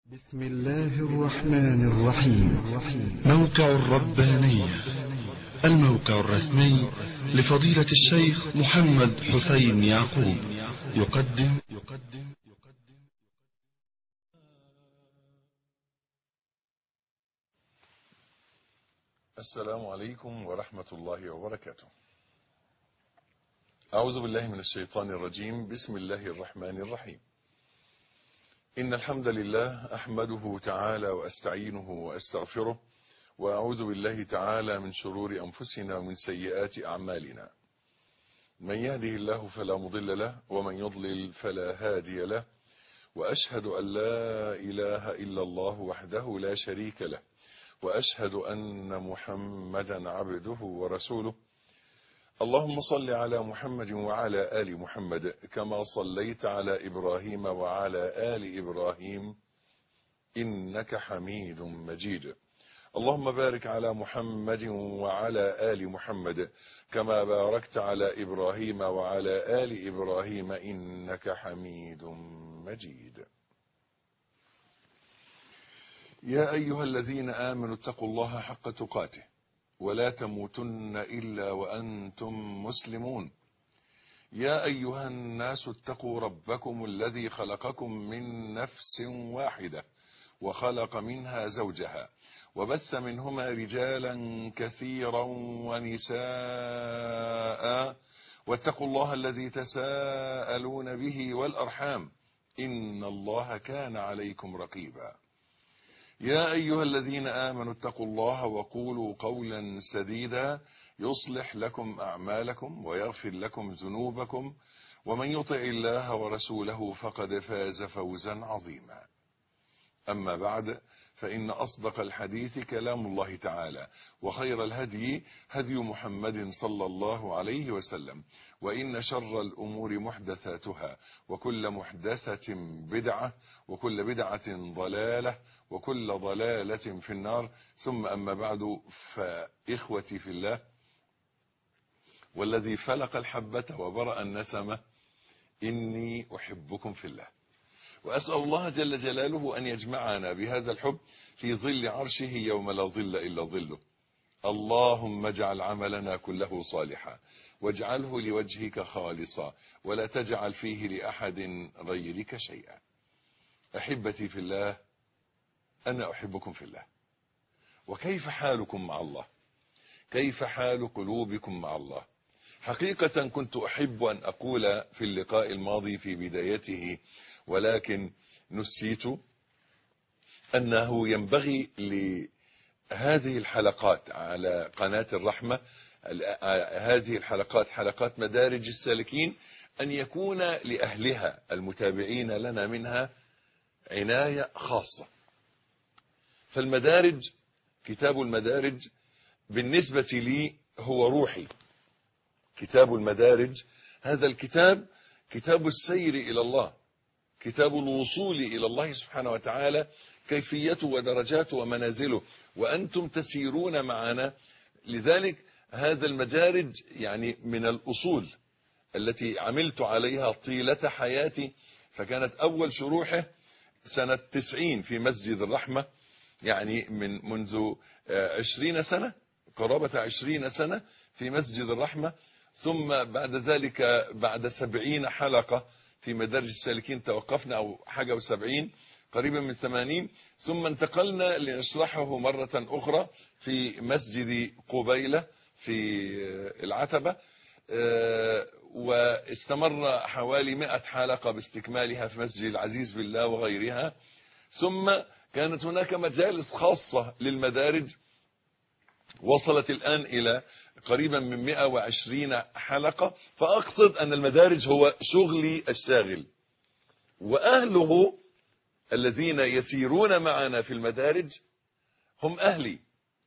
بسم الله الرحمن الرحيم. موقع الربانية، الموقع الرسمي لفضيلة الشيخ محمد حسين يعقوب، يقدم السلام عليكم ورحمة الله وبركاته. أعوذ بالله من الشيطان الرجيم. بسم الله الرحمن الرحيم. إن الحمد لله أحمده تعالى وأستعينه وأستغفره، وأعوذ بالله تعالى من شرور أنفسنا ومن سيئات أعمالنا. من يهده الله فلا مضل له، ومن يضلل فلا هادي له، وأشهد أن لا إله إلا الله وحده لا شريك له، وأشهد أن محمدا عبده ورسوله. اللهم صل على محمد وعلى آل محمد كما صليت على إبراهيم وعلى آل إبراهيم إنك حميد مجيد. اللهم بارك على محمد وعلى آل محمد كما باركت على إبراهيم وعلى آل إبراهيم إنك حميد مجيد. يا أيها الذين آمنوا اتقوا الله حق تقاته ولا تموتن إلا وأنتم مسلمون. يا أيها الناس اتقوا ربكم الذي خلقكم من نفس واحدة وخلق منها زوجها وبث منهما رجالا كثيرا ونساء، واتقوا الله الذي تساءلون به والأرحام إن الله كان عليكم رقيبا. يا أيها الذين آمنوا اتقوا الله وقولوا قولا سديدا يصلح لكم أعمالكم ويغفر لكم ذنوبكم، ومن يطع الله ورسوله فقد فاز فوزا عظيما. أما بعد، فإن أصدق الحديث كلام الله تعالى، وخير الهدي هدي محمد صلى الله عليه وسلم، وإن شر الأمور محدثاتها، وكل محدثة بدعة، وكل بدعة ضلالة، وكل ضلالة في النار. ثم أما بعد، فإخوتي في الله، والذي فلق الحبة وبرأ النسمة، إني أحبكم في الله، وأسأل الله جل جلاله أن يجمعنا بهذا الحب في ظل عرشه يوم لا ظل إلا ظله. اللهم اجعل عملنا كله صالحا، واجعله لوجهك خالصا، ولا تجعل فيه لأحد غيرك شيئا. أحبتي في الله، أنا أحبكم في الله. وكيف حالكم مع الله؟ كيف حال قلوبكم مع الله؟ حقيقة كنت أحب أن أقول في اللقاء الماضي في بدايته، ولكن نسيت أنه ينبغي لهذه الحلقات على قناة الرحمة، هذه الحلقات حلقات مدارج السالكين، أن يكون لأهلها المتابعين لنا منها عناية خاصة. فالمدارج، كتاب المدارج بالنسبة لي هو روحي. كتاب المدارج هذا الكتاب كتاب السير إلى الله، كتاب الوصول إلى الله سبحانه وتعالى، كيفيته ودرجاته ومنازله، وأنتم تسيرون معنا. لذلك هذا المدارج يعني من الأصول التي عملت عليها طيلة حياتي. فكانت أول شروحه سنة 90 في مسجد الرحمة، يعني منذ 20 سنة، قرابة 20 سنة في مسجد الرحمة. ثم بعد ذلك بعد 70 حلقة في مدارج السالكين توقفنا، أو حاجة و70 قريبا من 80. ثم انتقلنا لنشرحه مرة أخرى في مسجد قبيلة في العتبة، واستمر حوالي 100 حلقة باستكمالها في مسجد العزيز بالله وغيرها. ثم كانت هناك مجالس خاصة للمدارج وصلت الآن إلى قريبا من 120 حلقة. فأقصد أن المدارج هو شغلي الشاغل، وأهله الذين يسيرون معنا في المدارج هم أهلي.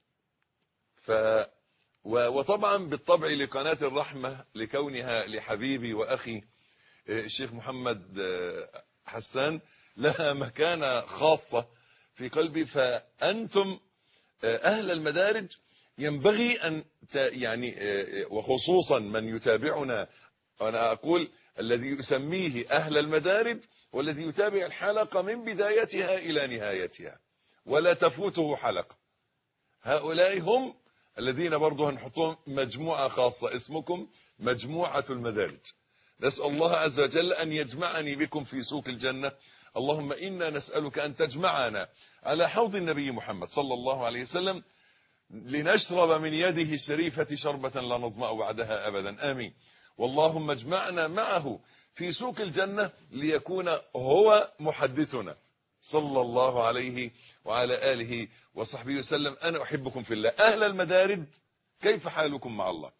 وطبعا بالطبع لقناة الرحمة لكونها لحبيبي وأخي الشيخ محمد حسان لها مكانة خاصة في قلبي. فأنتم أهل المدارج ينبغي أن يعني، وخصوصا من يتابعنا، أنا أقول الذي يسميه أهل المدارج والذي يتابع الحلقة من بدايتها إلى نهايتها ولا تفوته حلقة. هؤلاء هم الذين برضو هنحطهم مجموعة خاصة اسمكم مجموعة المدارج. نسأل الله عز وجل أن يجمعني بكم في سوق الجنة. اللهم إنا نسألك أن تجمعنا على حوض النبي محمد صلى الله عليه وسلم لنشرب من يده الشريفة شربة لا نظمأ بعدها أبدا، آمين. واللهم اجمعنا معه في سوق الجنة ليكون هو محدثنا صلى الله عليه وعلى آله وصحبه وسلم. أنا أحبكم في الله. أهل المدارج، كيف حالكم مع الله؟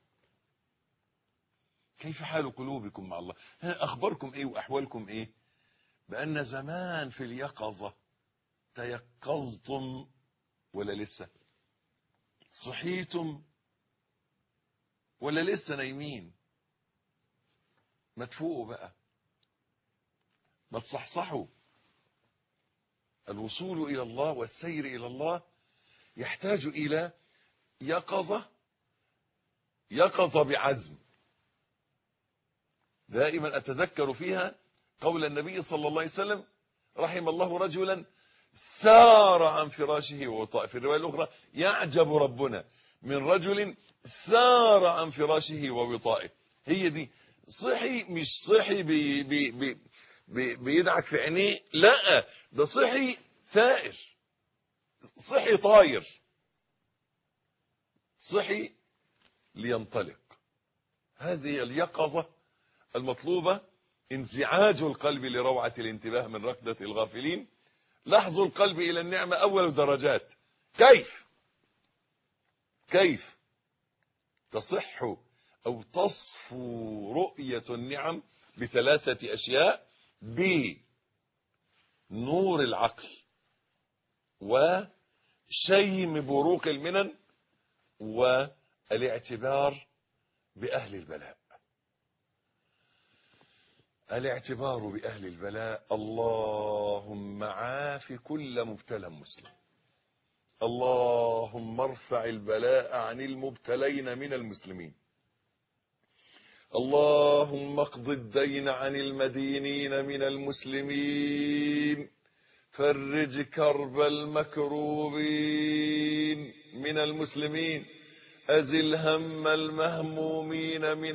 كيف حال قلوبكم مع الله؟ أخباركم إيه وأحوالكم إيه؟ بأن زمان في اليقظة تيقظتم ولا لسه؟ صحيتم ولا لسه نايمين؟ ما تفوقوا بقى، ما تصحصحوا. الوصول إلى الله والسير إلى الله يحتاج إلى يقظة بعزم. دائما أتذكر فيها قول النبي صلى الله عليه وسلم: رحم الله رجلا سار عن فراشه ووطائه. في الرواية الأخرى: يعجب ربنا من رجل سار عن فراشه ووطائه. هي دي صحي، مش صحي بيدعك في عينيه، لا، ده صحي سائر، صحي طاير، صحي لينطلق. هذه اليقظة المطلوبة، انزعاج القلب لروعة الانتباه من ركضة الغافلين، لحظ القلب إلى النعمة أول درجات. كيف تصح أو تصفو رؤية النعم؟ بثلاثة أشياء: بنور العقل، وشيم بروق المنن، والاعتبار بأهل البلاء. الاعتبار بأهل البلاء. اللهم عاف كل مبتلى مسلم. اللهم ارفع البلاء عن المبتلين من المسلمين. اللهم اقض الدين عن المدينين من المسلمين. فرج كرب المكروبين من المسلمين. أزل هم المهمومين من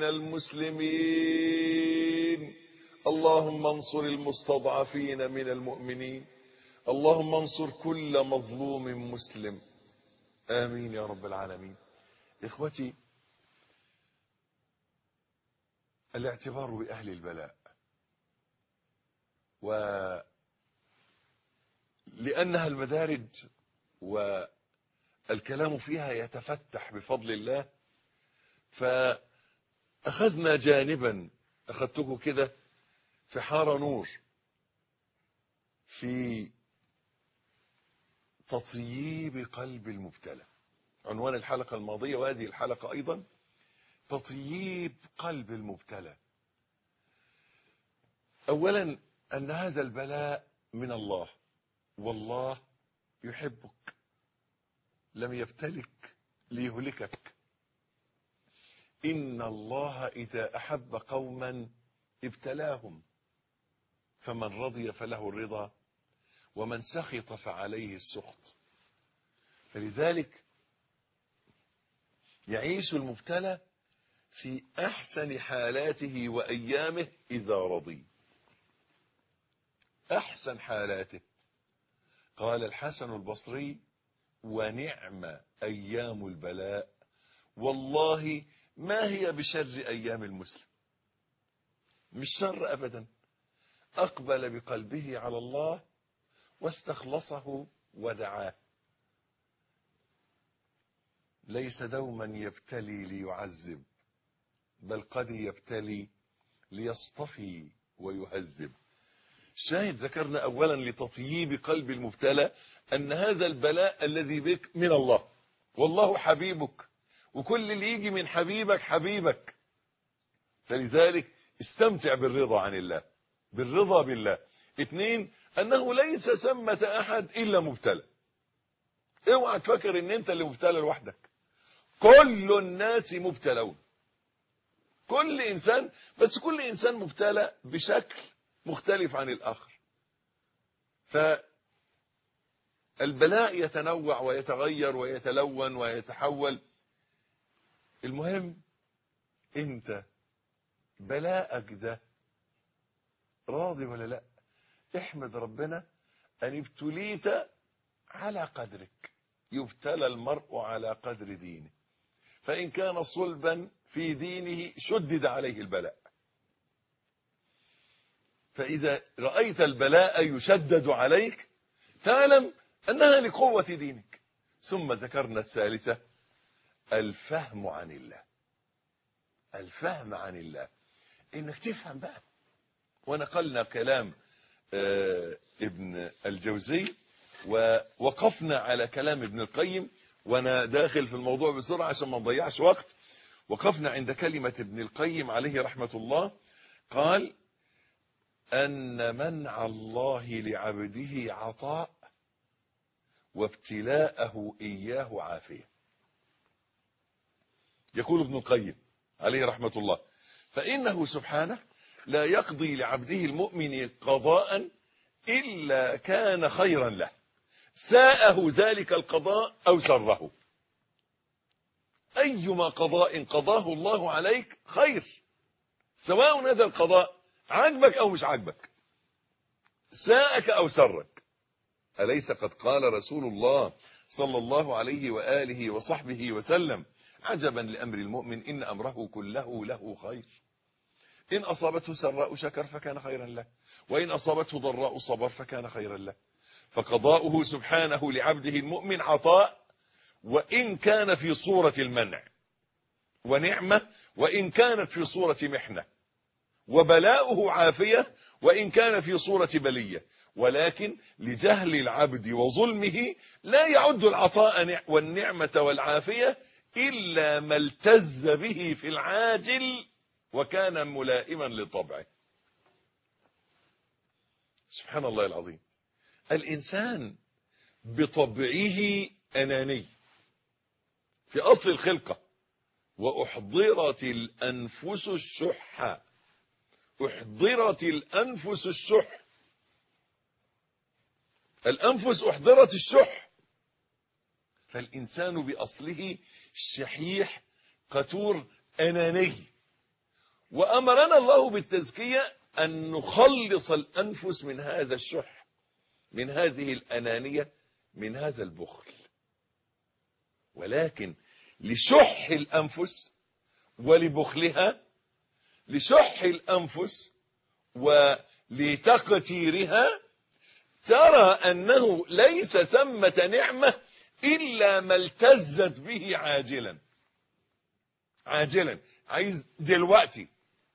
المسلمين. اللهم انصر المستضعفين من المؤمنين. اللهم انصر كل مظلوم مسلم. آمين يا رب العالمين. إخوتي، الاعتبار بأهل البلاء، ولأنها المدارج والكلام فيها يتفتح بفضل الله، فأخذنا جانبا، أخذته كده في حار نور، في تطييب قلب المبتلى. عنوان الحلقة الماضية وهذه الحلقة أيضا: تطييب قلب المبتلى. أولا أن هذا البلاء من الله، والله يحبك، لم يبتلك ليهلكك. إن الله إذا أحب قوما ابتلاهم، فمن رضي فله الرضا، ومن سخط فعليه السخط. فلذلك يعيش المبتلى في أحسن حالاته وأيامه إذا رضي. أحسن حالاته. قال الحسن البصري: ونعم أيام البلاء، والله ما هي بشر أيام المسلم. مش شر أبدا. أقبل بقلبه على الله واستخلصه ودعاه. ليس دوما يبتلي ليعذب، بل قد يبتلي ليصطفي ويهذب. شاهد ذكرنا أولا لتطييب قلب المبتلى أن هذا البلاء الذي بك من الله، والله حبيبك، وكل اللي يجي من حبيبك حبيبك. فلذلك استمتع بالرضا عن الله، بالرضا بالله. اثنين، أنه ليس ثمة أحد إلا مبتلى. اوعى تفكر ان انت اللي مبتلى لوحدك. كل الناس مبتلون، كل إنسان، بس كل إنسان مبتلى بشكل مختلف عن الآخر. فالبلاء يتنوع ويتغير ويتلون ويتحول. المهم انت بلاءك ده راضي ولا لا؟ احمد ربنا ان ابتليت على قدرك. يبتلى المرء على قدر دينه، فإن كان صلبا في دينه شدد عليه البلاء. فإذا رأيت البلاء يشدد عليك تعلم أنها لقوة دينك. ثم ذكرنا الثالثة، الفهم عن الله. الفهم عن الله، إنك تفهم بقى. ونقلنا كلام ابن الجوزي ووقفنا على كلام ابن القيم، وانا داخل في الموضوع بسرعة عشان ما نضيعش وقت. وقفنا عند كلمة ابن القيم عليه رحمة الله، قال أن منع الله لعبده عطاء وابتلاءه إياه عافية. يقول ابن القيم عليه رحمة الله: فإنه سبحانه لا يقضي لعبده المؤمن قضاء إلا كان خيرا له، ساءه ذلك القضاء أو سره. أيما قضاء قضاه الله عليك خير، سواء هذا القضاء عجبك أو مش عجبك، ساءك أو سرك. أليس قد قال رسول الله صلى الله عليه وآله وصحبه وسلم: عجبا لأمر المؤمن إن أمره كله له خير، إن أصابته سراء شكر فكان خيرا له، وإن أصابته ضراء صبر فكان خيرا له. فقضاؤه سبحانه لعبده المؤمن عطاء وإن كان في صورة المنع، ونعمة وإن كانت في صورة محنة، وبلاؤه عافية وإن كان في صورة بلية. ولكن لجهل العبد وظلمه لا يعد العطاء والنعمة والعافية إلا ما التز به في العاجل وكان ملائما لطبعه. سبحان الله العظيم. الإنسان بطبعه أناني في أصل الخلقة. وأحضرت الأنفس الشح، أحضرت الأنفس الشح، الأنفس أحضرت الشح. فالإنسان بأصله شحيح قتور أناني، وأمرنا الله بالتزكية أن نخلص الأنفس من هذا الشح، من هذه الأنانية، من هذا البخل. ولكن لشح الأنفس ولبخلها، لشح الأنفس ولتقتيرها، ترى أنه ليس ثمة نعمة إلا ما التزت به عاجلا. عاجلا، عايز دلوقتي.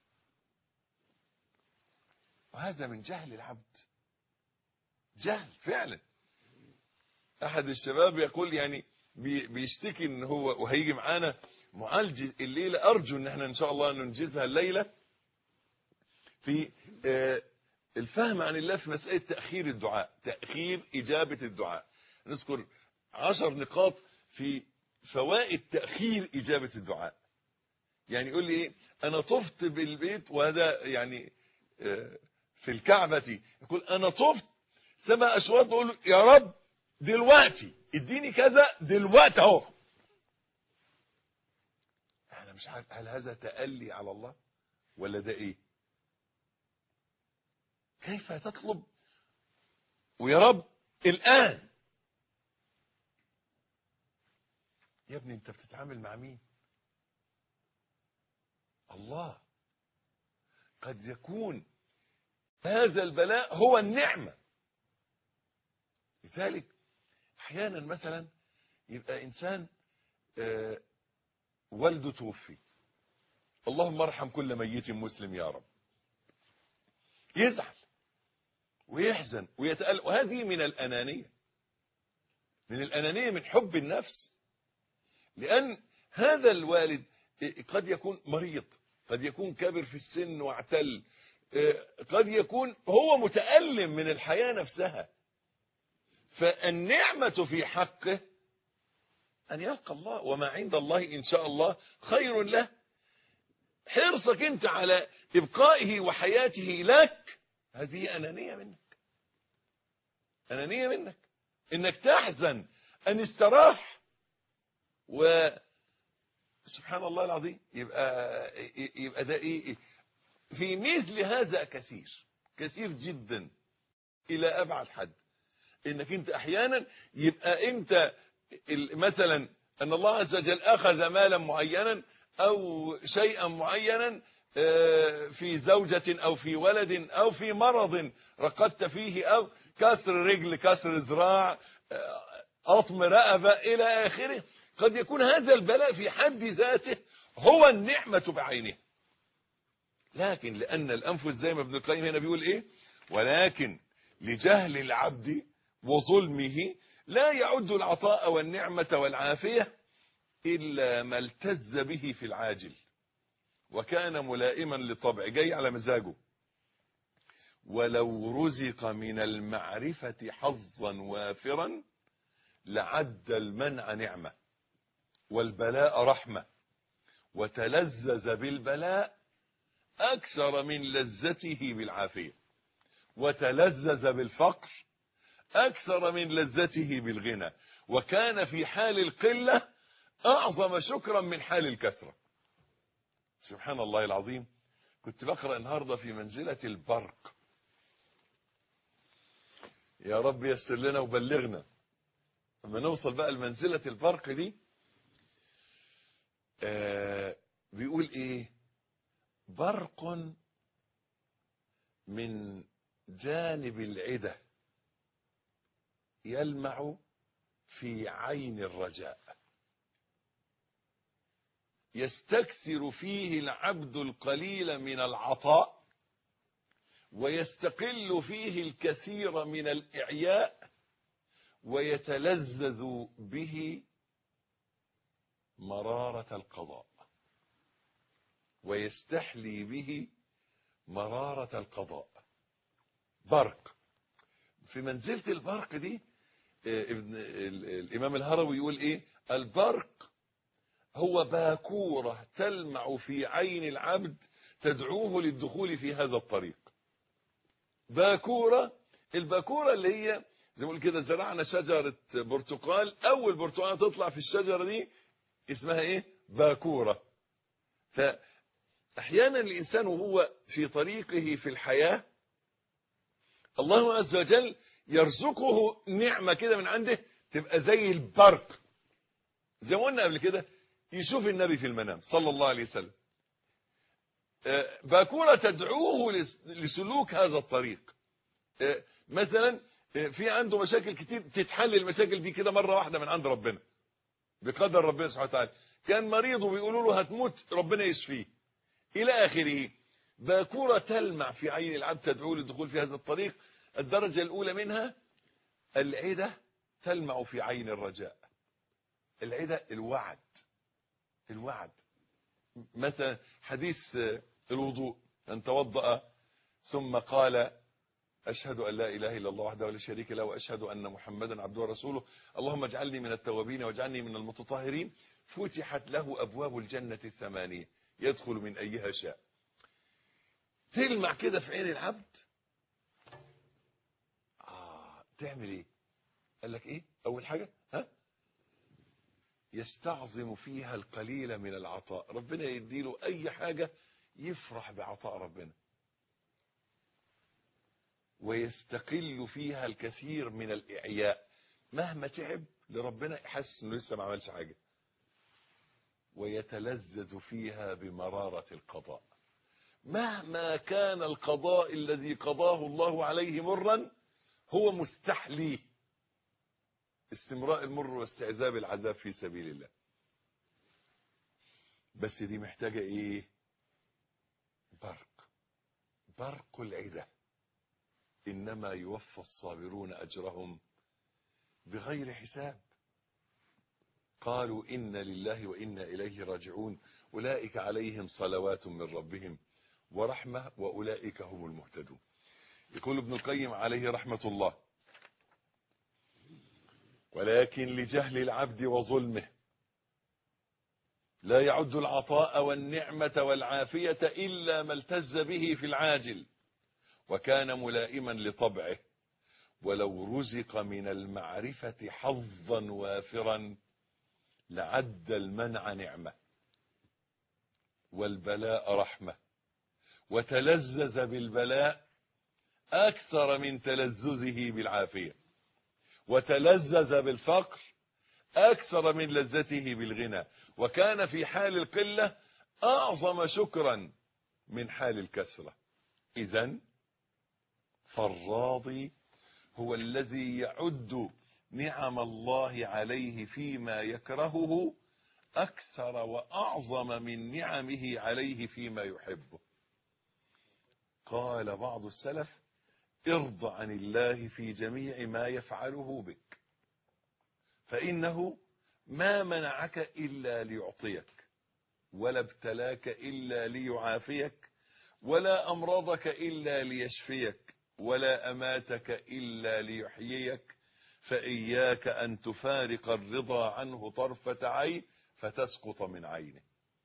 وهذا من جهل العبد، جهل فعلا. أحد الشباب يقول يعني بيشتكي ان هو وهيجي معانا معالجة الليلة، أرجو ان احنا ان شاء الله ننجزها الليلة، في الفهم عن الله في مسألة تأخير الدعاء، تأخير إجابة الدعاء. نذكر 10 نقاط في فوائد تأخير إجابة الدعاء. يعني يقول لي ايه، انا طفت بالبيت، وهذا يعني في الكعبة، يقول انا طفت 7 أشواط بقول له يا رب دلوقتي اديني كذا دلوقتي اهو. انا مش عارف هل هذا تألي على الله ولا ده ايه؟ كيف تطلب ويا رب الآن؟ يا ابني انت بتتعامل مع مين؟ الله. قد يكون هذا البلاء هو النعمة. لذلك احيانا مثلا يبقى انسان والده توفي، اللهم ارحم كل ميت مسلم يا رب، يزعل ويحزن ويتألم، وهذه من الأنانية، من الأنانية، من حب النفس. لأن هذا الوالد قد يكون مريض، قد يكون كبر في السن واعتل، قد يكون هو متألم من الحياة نفسها. فالنعمة في حقه أن يلقى الله، وما عند الله إن شاء الله خير له. حرصك أنت على إبقائه وحياته لك هذه أنانية منك، أنانية منك، إنك تحزن أن استراح. وسبحان الله العظيم، يبقى ده إيه؟ في مثل هذا كثير جدا إلى أبعد حد. إنك أنت أحيانا يبقى أنت مثلا أن الله عز وجل أخذ مالا معينا أو شيئا معينا في زوجة أو في ولد أو في مرض رقدت فيه، أو كسر رجل، كسر ذراع، أطم رقبة إلى آخره. قد يكون هذا البلاء في حد ذاته هو النعمة بعينه، لكن لأن الأنفس زي ما ابن القيم هنا بيقول إيه، ولكن لجهل العبد وظلمه لا يعد العطاء والنعمة والعافية إلا ما التز به في العاجل وكان ملائما لطبع، جاي على مزاجه. ولو رزق من المعرفة حظا وافرا لعد المنع نعمة والبلاء رحمة، وتلذذ بالبلاء أكثر من لذته بالعافية، وتلذذ بالفقر أكثر من لذته بالغنى، وكان في حال القلة أعظم شكرا من حال الكثرة. سبحان الله العظيم. كنت بقرأ النهاردة في منزلة البرق، يا رب يسر لنا وبلغنا لما نوصل بقى لمنزلة البرق دي. بيقول ايه؟ برق من جانب العدة يلمع في عين الرجاء، يستكثر فيه العبد القليل من العطاء ويستقل فيه الكثير من الإعياء، ويتلذذ به مرارة القضاء، ويستحلي به مرارة القضاء. برق. في منزلة البرق دي الإمام الهروي يقول إيه؟ البرق هو باكورة تلمع في عين العبد تدعوه للدخول في هذا الطريق. باكورة، الباكورة اللي هي زي ما نقول كده زرعنا شجرة برتقال، أول برتقالة تطلع في الشجرة دي اسمها إيه؟ باكورة. فأحيانا الإنسان وهو في طريقه في الحياة الله عز وجل يرزقه نعمة كده من عنده تبقى زي البرق، زي ما قلنا قبل كده، يشوف النبي في المنام صلى الله عليه وسلم، باكورة تدعوه لسلوك هذا الطريق. مثلا في عنده مشاكل كتير، تتحل المشاكل دي كده مرة واحدة من عند ربنا بقدر ربنا سبحانه وتعالى. كان مريض وبيقولوا له هتموت، ربنا يشفيه إلى آخره. باكورة تلمع في عين العبد تدعوه للدخول في هذا الطريق. الدرجة الأولى منها العدة تلمع في عين الرجاء. العدة الوعد. مثلا حديث الوضوء، من توضأ ثم قال أشهد أن لا إله إلا الله وحده لا شريك له وأشهد أن محمدا عبده ورسوله اللهم اجعلني من التوابين واجعلني من المتطهرين، فتحت له أبواب الجنة الثمانية يدخل من أيها شاء. تلمع كده في عين العبد. تعمل ايه؟ قال لك ايه اول حاجة؟ يستعظم فيها القليل من العطاء، ربنا يديله اي حاجة يفرح بعطاء ربنا، ويستقل فيها الكثير من الإعياء، مهما تعب لربنا يحس انه لسه ما عملش حاجة، ويتلذذ فيها بمرارة القضاء، مهما كان القضاء الذي قضاه الله عليه مرا هو مستحلي استمراء المر واستعذاب العذاب في سبيل الله. بس دي محتاجة ايه؟ برق العدة. إنما يوفى الصابرون أجرهم بغير حساب. قالوا إن لله وإنا إليه راجعون أولئك عليهم صلوات من ربهم ورحمة وأولئك هم المهتدون. يقول ابن القيم عليه رحمة الله: ولكن لجهل العبد وظلمه لا يعد العطاء والنعمة والعافية إلا ما التز به في العاجل، وكان ملائما لطبعه، ولو رزق من المعرفة حظا وافرا لعد المنع نعمة والبلاء رحمة، وتلذذ بالبلاء أكثر من تلذذه بالعافية، وتلذذ بالفقر أكثر من لذته بالغنى، وكان في حال القلة أعظم شكرا من حال الكثرة. إذن فالراضي هو الذي يعد نعم الله عليه فيما يكرهه أكثر وأعظم من نعمه عليه فيما يحبه. قال بعض السلف: ارض عن الله في جميع ما يفعله بك، فإنه ما منعك إلا ليعطيك، ولا ابتلاك إلا ليعافيك، ولا أمرضك إلا ليشفيك، ولا أماتك إلا ليحييك، فإياك أن تفارق الرضا عنه طرفة عين فتسقط من عينه.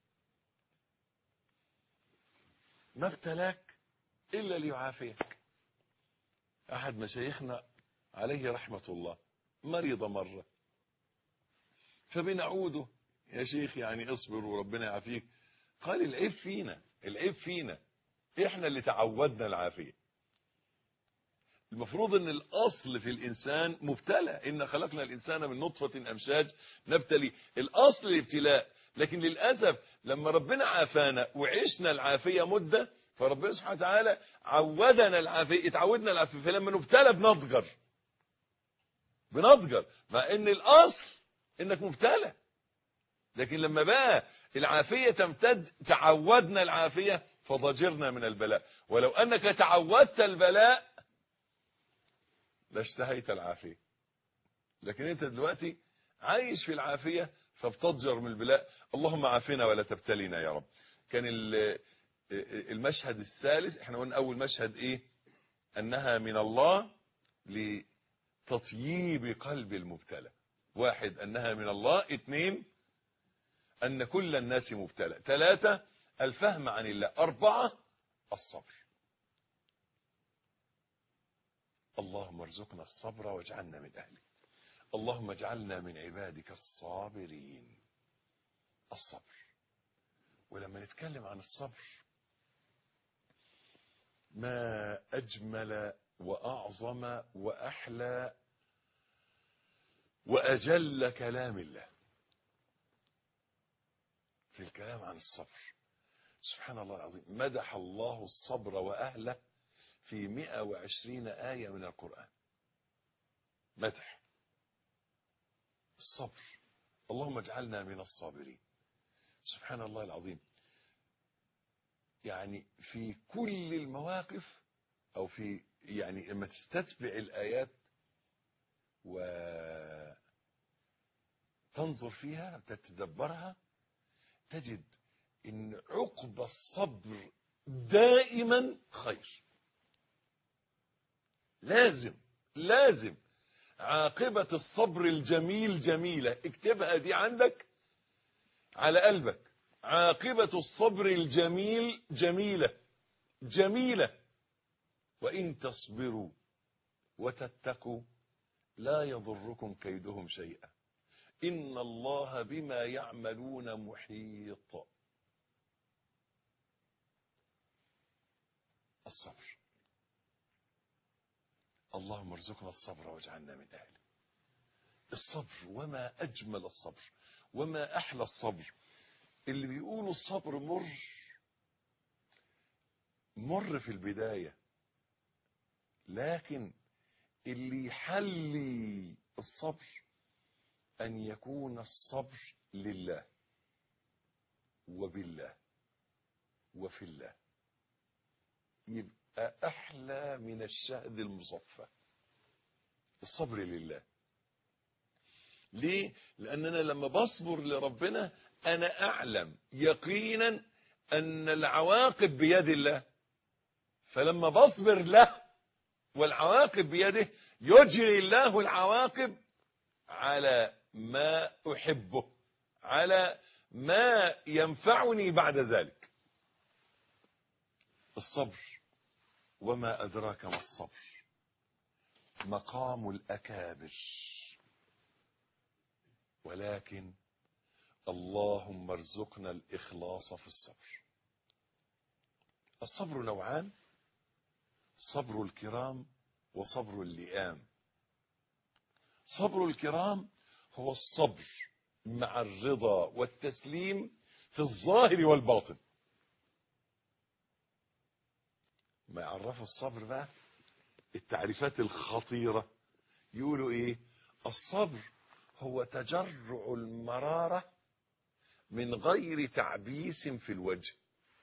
ما ابتلاك إلا ليعافيك. أحد مشايخنا عليه رحمة الله مريض مرة، فبنعوده: يا شيخ يعني اصبر وربنا يعافيك. قال: العيب فينا، العيب فينا، احنا اللي تعودنا العافية. المفروض ان الاصل في الانسان مبتلى، ان خلقنا الانسان من نطفة امشاج نبتلي، الاصل الابتلاء. لكن للأسف لما ربنا عافانا وعشنا العافية مدة، فربنا سبحانه وتعالى عودنا العافية، اتعودنا العافية، فلما نبتلى بنضجر، مع ان الاصل انك مبتلى. لكن لما بقى العافية تمتد تعودنا العافية فضجرنا من البلاء. ولو انك تعودت البلاء لاشتهيت العافية، لكن انت دلوقتي عايش في العافية فبتضجر من البلاء. اللهم عافنا ولا تبتلينا يا رب. كان المشهد الثالث، احنا قلنا اول مشهد ايه؟ انها من الله لتطييب قلب المبتلى. 1 انها من الله. 2 ان كل الناس مبتلى. 3 الفهم عن الله. 4 الصبر. اللهم ارزقنا الصبر واجعلنا من اهله. اللهم اجعلنا من عبادك الصابرين. الصبر. ولما نتكلم عن الصبر، ما أجمل وأعظم وأحلى وأجل كلام الله في الكلام عن الصبر. سبحان الله العظيم، مدح الله الصبر وأهله في 120 آية من القرآن. مدح الصبر. اللهم اجعلنا من الصابرين. سبحان الله العظيم. يعني في كل المواقف، أو في يعني لما تستتبع الآيات وتنظر فيها تتدبرها، تجد إن عقب الصبر دائما خير. لازم عاقبة الصبر الجميل جميلة. اكتبها دي عندك على قلبك. عاقبة الصبر الجميل جميلة. وإن تصبروا وتتقوا لا يضركم كيدهم شيئا إن الله بما يعملون محيط. الصبر. اللهم ارزقنا الصبر واجعلنا من أهله. الصبر، وما أجمل الصبر وما أحلى الصبر. اللي بيقولوا الصبر مر في البداية، لكن اللي يحلي الصبر أن يكون الصبر لله وبالله وفي الله، يبقى أحلى من الشهد المصفى. الصبر لله. ليه؟ لأننا لما بصبر لربنا أنا أعلم يقينا أن العواقب بيد الله، فلما بصبر له والعواقب بيده يجري الله العواقب على ما أحبه، على ما ينفعني بعد ذلك. الصبر وما أدراك ما الصبر مقام الأكابر. ولكن اللهم ارزقنا الإخلاص في الصبر. الصبر نوعان: صبر الكرام وصبر اللئام. صبر الكرام هو الصبر مع الرضا والتسليم في الظاهر والباطن. ما يعرفوا الصبر بقى التعريفات الخطيرة، يقولوا ايه؟ الصبر هو تجرع المرارة من غير تعبيس في الوجه.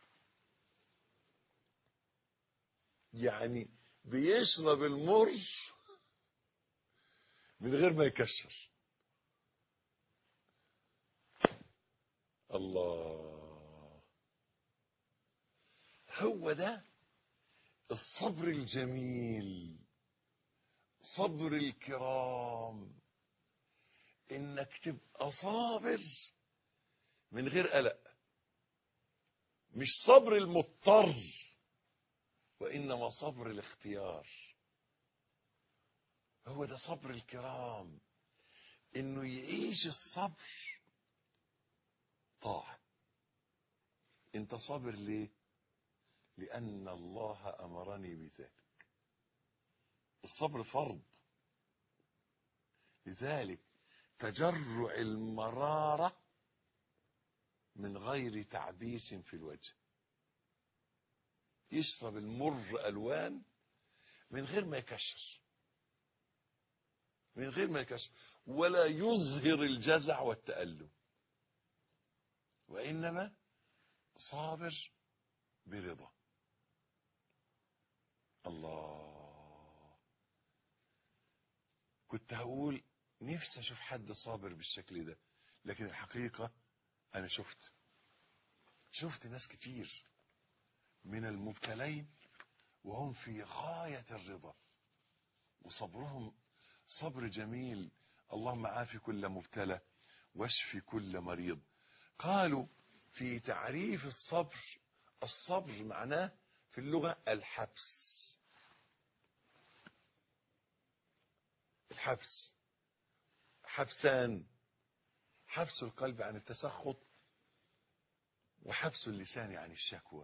يعني بيشرب المر من غير ما يكشر. الله، هو ده الصبر الجميل، صبر الكرام، انك تبقى صابر من غير قلق. مش صبر المضطر، وانما صبر الاختيار. هو ده صبر الكرام، انه يعيش الصبر طاعة. انت صابر ليه؟ لان الله امرني بذلك. الصبر فرض. لذلك تجرع المرارة من غير تعبيس في الوجه. يشرب المر ألوان من غير ما يكشر، من غير ما يكشر، ولا يظهر الجزع والتألم، وإنما صابر برضا. الله، كنت هقول نفسي أشوف حد صابر بالشكل ده، لكن الحقيقة أنا شفت ناس كتير من المبتلين وهم في غاية الرضا، وصبرهم صبر جميل. اللهم عافي كل مبتلى واشفي كل مريض. قالوا في تعريف الصبر: الصبر معناه في اللغة الحبس. الحبس حبسان: حبس القلب عن التسخط، وحبس اللسان عن الشكوى.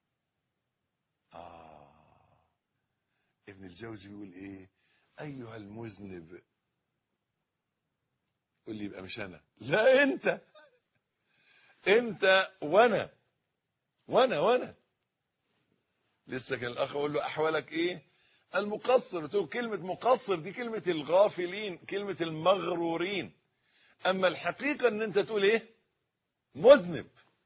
ابن الجوزي بيقول ايه؟ ايها المذنب. قول لي يبقى مش انا، لا انت وانا لسه كان الاخ اقول له احوالك ايه؟ المقصر. تقول كلمة مقصر دي كلمة الغافلين، كلمة المغرورين. اما الحقيقة ان انت تقول ايه؟ مذنب.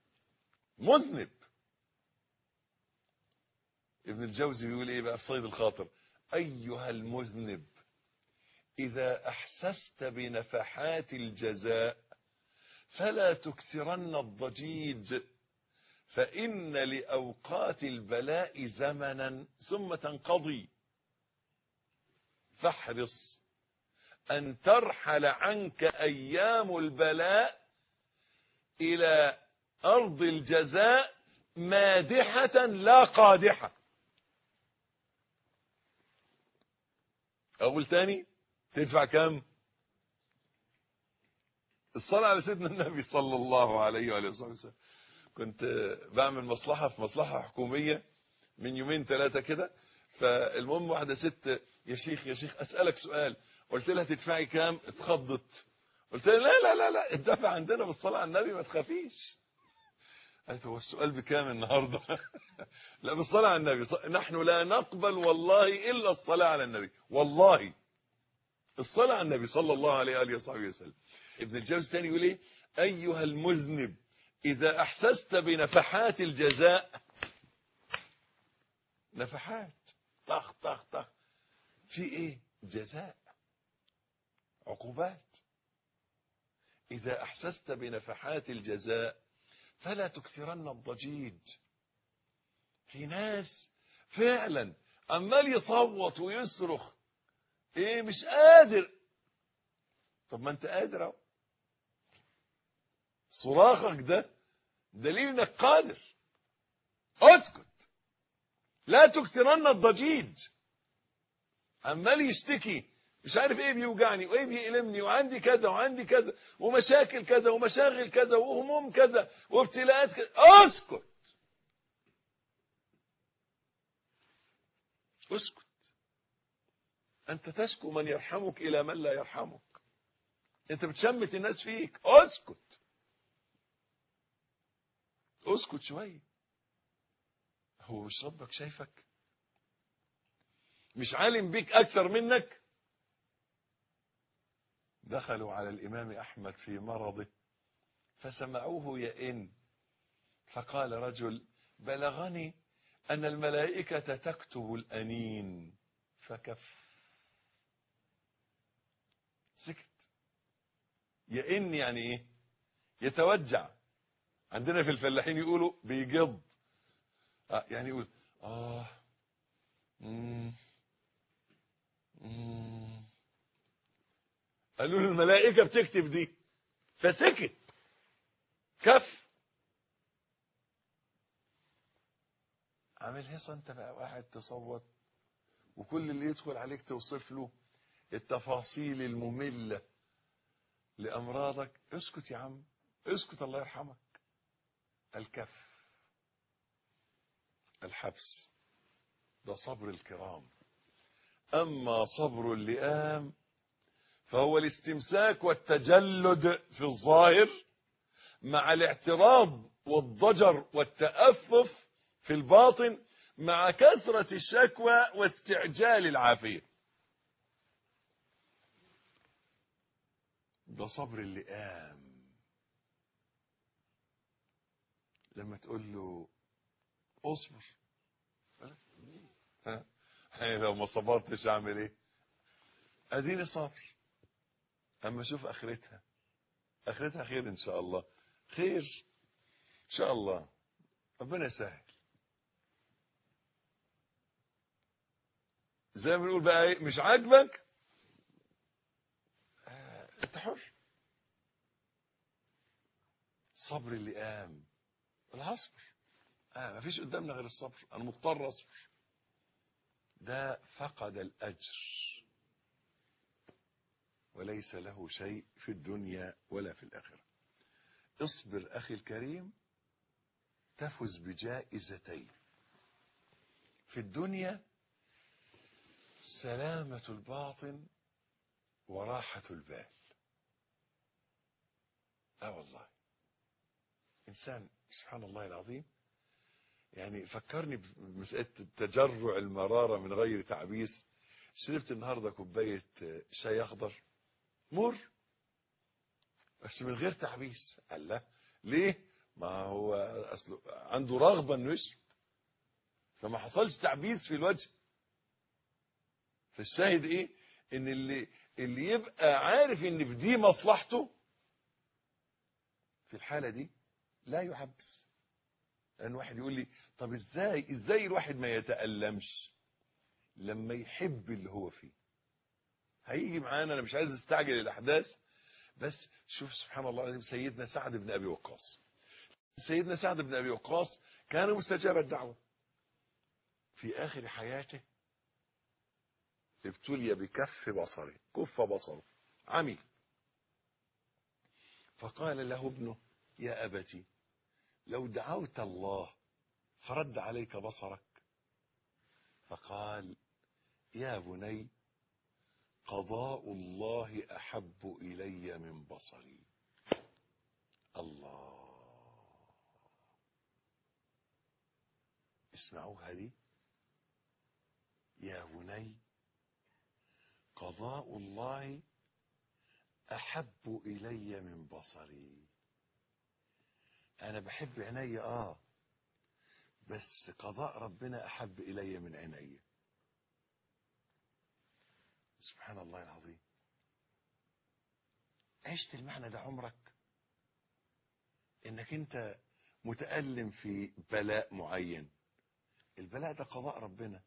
ابن الجوزي بيقول ايه بقى في صيد الخاطر؟ ايها المذنب، اذا احسست بنفحات الجزاء فلا تكثرن الضجيج، فإن لأوقات البلاء زمنا ثم تنقضي، فاحرص أن ترحل عنك أيام البلاء إلى أرض الجزاء مادحة لا قادحة. أقول تاني، تدفع كم؟ الصلاة على سيدنا النبي صلى الله عليه وآله وسلم. كنت بعمل مصلحة في مصلحة حكومية من يومين ثلاثة كده، فالمهم واحدة ست: يا شيخ أسألك سؤال. قلت لها تدفعي كام؟ اتخضت. قلت لها لا الدفع عندنا بالصلاة على النبي، ما تخافيش. قالت هو السؤال بكام النهاردة؟ لا، بالصلاة على النبي. نحن لا نقبل والله إلا الصلاة على النبي، والله الصلاة على النبي صلى الله عليه وآله وصحبه وسلم. ابن الجوزي الثاني يقول ايه؟ أيها المذنب، إذا أحسست بنفحات الجزاء. نفحات، طخ طخ طخ، في ايه؟ جزاء، عقوبات. إذا أحسست بنفحات الجزاء فلا تكثرن الضجيج. في ناس فعلا عمال يصوت ويصرخ، ايه مش قادر. طب ما انت قادر اهو. صراخك ده دليل انك قادر. اسكت، لا تكثرن الضجيج. عمال يشتكي مش عارف ايه بيوجعني وايه بيألمني وعندي كذا وعندي كذا ومشاكل كذا ومشاغل كذا وهموم كذا وابتلاءات كذا. اسكت اسكت. انت تشكو من يرحمك الى من لا يرحمك. انت بتشمت الناس فيك. اسكت اسكت شويه. هو مش ربك شايفك؟ مش عالم بيك اكثر منك؟ دخلوا على الامام احمد في مرضه فسمعوه يئن، فقال رجل: بلغني ان الملائكة تكتب الانين. فكف، سكت. يئن يعني ايه؟ يتوجع. عندنا في الفلاحين يقولوا بيجض، يعني يقول قالوا له الملائكة بتكتب دي، فسكت كف. عامل هيصة انت بقى قاعد تصوت وكل اللي يدخل عليك توصف له التفاصيل المملة لأمراضك. اسكت يا عم اسكت، الله يرحمك. الكف، الحبس، ده صبر الكرام. أما صبر اللئام فهو الاستمساك والتجلد في الظاهر مع الاعتراض والضجر والتأفف في الباطن مع كثرة الشكوى واستعجال العافية. ده صبر اللئام. لما تقول له اصبر، لو ما صبرتش اعمل ايه؟ اديني صبر، اما شوف اخرتها. اخرتها خير ان شاء الله، خير ان شاء الله، ربنا يسهل. زي ما بنقول بقى ايه، مش عاجبك انت حر. صبر اللئام، انا هصبر، مفيش قدامنا غير الصبر، انا مضطر اصبر. ده فقد الاجر وليس له شيء في الدنيا ولا في الاخره. اصبر اخي الكريم تفز بجائزتين في الدنيا: سلامة الباطن وراحة البال. والله إنسان سبحان الله العظيم، يعني فكرني بمسألة تجرع المرارة من غير تعبيس. شربت النهاردة كوباية شاي أخضر مر بس من غير تعبيس. الله، ليه؟ ما هو أصله عنده رغبة إنه يشرب، فما حصلش تعبيس في الوجه. فالشاهد إيه؟ إن اللي يبقى عارف إن في دي مصلحته في الحالة دي لا يحبس. لأن واحد يقول لي طب ازاي الواحد ما يتألمش؟ لما يحب اللي هو فيه. هيجي معانا، انا مش عايز استعجل الاحداث، بس شوف سبحان الله العظيم. سيدنا سعد بن ابي وقاص، سيدنا سعد بن ابي وقاص كان مستجاب الدعوة. في اخر حياته ابتلي بكف بصره، كف بصره، عمي. فقال له ابنه: يا أبتي لو دعوت الله فرد عليك بصرك. فقال: يا بني قضاء الله أحب إلي من بصري. الله، اسمعوها دي: يا بني قضاء الله أحب إلي من بصري. أنا بحب عيني بس قضاء ربنا أحب إلي من عيني. سبحان الله العظيم. عشت المعنى ده عمرك؟ انك انت متألم في بلاء معين، البلاء ده قضاء ربنا،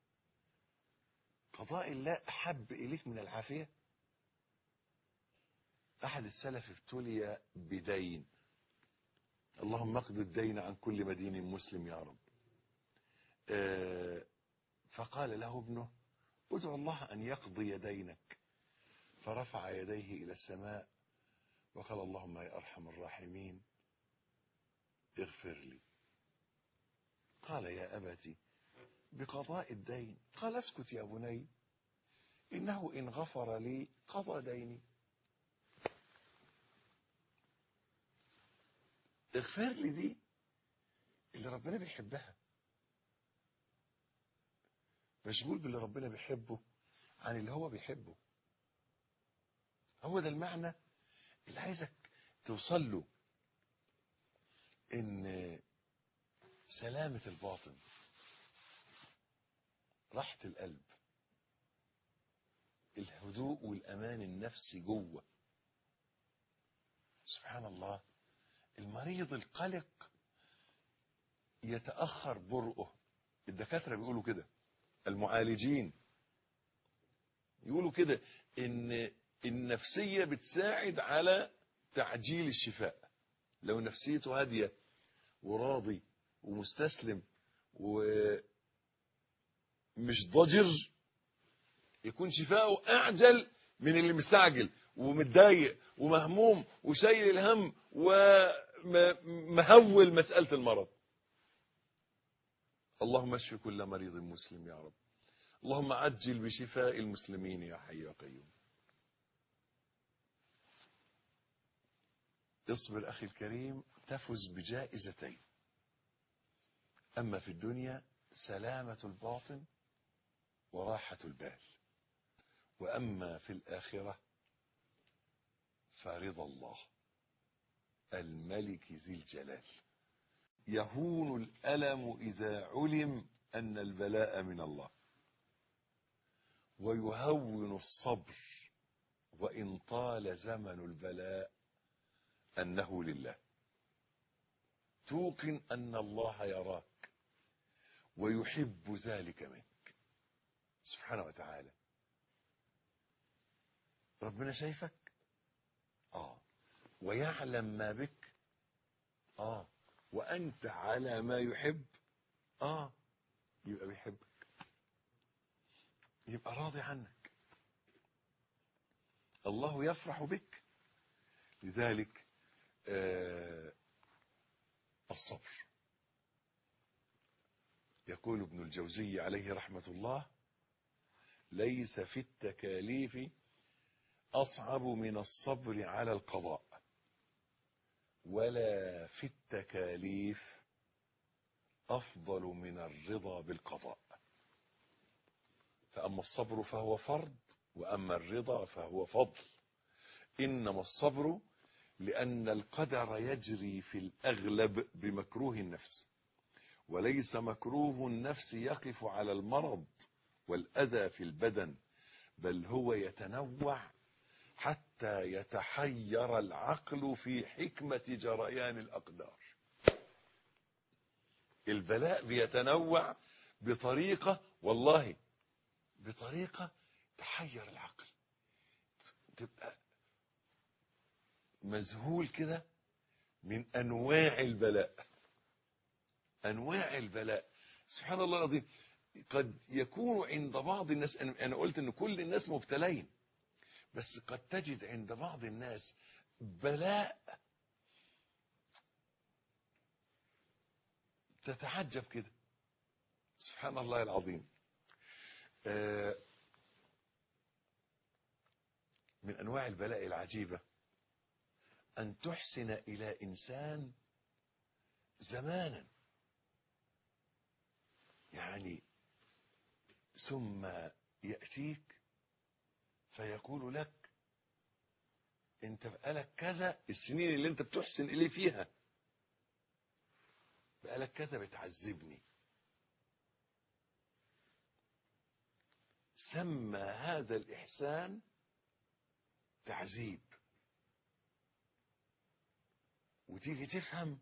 قضاء الله أحب إليك من العافية. أحد السلف ابتلي بدين، اللهم اقض الدين عن كل مدين مسلم يا رب. فقال له ابنه ادعو الله أن يقضي دينك، فرفع يديه إلى السماء وقال اللهم يا أرحم الراحمين اغفر لي. قال يا أبتي بقضاء الدين. قال اسكت يا بني، إنه إن غفر لي قضى ديني. اغفر لي دي اللي ربنا بيحبها، مشغول باللي ربنا بيحبه عن اللي هو بيحبه. هو ده المعنى اللي عايزك توصل له، ان سلامة الباطن، راحة القلب، الهدوء والأمان النفسي جوه. سبحان الله، المريض القلق يتأخر برؤه. الدكاترة بيقولوا كده، المعالجين يقولوا كده، ان النفسية بتساعد على تعجيل الشفاء. لو نفسيته هادية وراضي ومستسلم ومش ضجر، يكون شفاؤه أعجل من اللي مستعجل ومتضايق ومهموم وشايل الهم ومهول مسألة المرض. اللهم اشف كل مريض مسلم يا رب، اللهم عجل بشفاء المسلمين يا حي يا قيوم. اصبر أخي الكريم تفز بجائزتين، أما في الدنيا سلامة الباطن وراحة البال، وأما في الآخرة فرضا الله الملك ذي الجلال. يهون الألم إذا علم أن البلاء من الله، ويهون الصبر وإن طال زمن البلاء أنه لله. توقن أن الله يراك ويحب ذلك منك سبحانه وتعالى. ربنا شايفك ويعلم ما بك وأنت على ما يحب يبقى بيحبك، يبقى راضي عنك. الله يفرح بك. لذلك الصبر. يقول ابن الجوزي عليه رحمة الله ليس في التكاليف أصعب من الصبر على القضاء، ولا في التكاليف أفضل من الرضا بالقضاء. فأما الصبر فهو فرض، وأما الرضا فهو فضل. إنما الصبر لأن القدر يجري في الأغلب بمكروه النفس، وليس مكروه النفس يقف على المرض والأذى في البدن، بل هو يتنوع حتى يتحير العقل في حكمة جريان الأقدار. البلاء بيتنوع بطريقة، والله بطريقة تحير العقل، تبقى مذهول كده من أنواع البلاء. أنواع البلاء سبحان الله العظيم. قد يكون عند بعض الناس، أنا قلت أن كل الناس مبتلين، بس قد تجد عند بعض الناس بلاء تتعجب كده. سبحان الله العظيم. من أنواع البلاء العجيبة أن تحسن إلى إنسان زمانا، يعني ثم يأتيك فيقول لك انت بقالك كذا، السنين اللي انت بتحسن إليه فيها بقالك كذا بتعذبني. سمى هذا الإحسان تعذيب. وتيجي تفهم،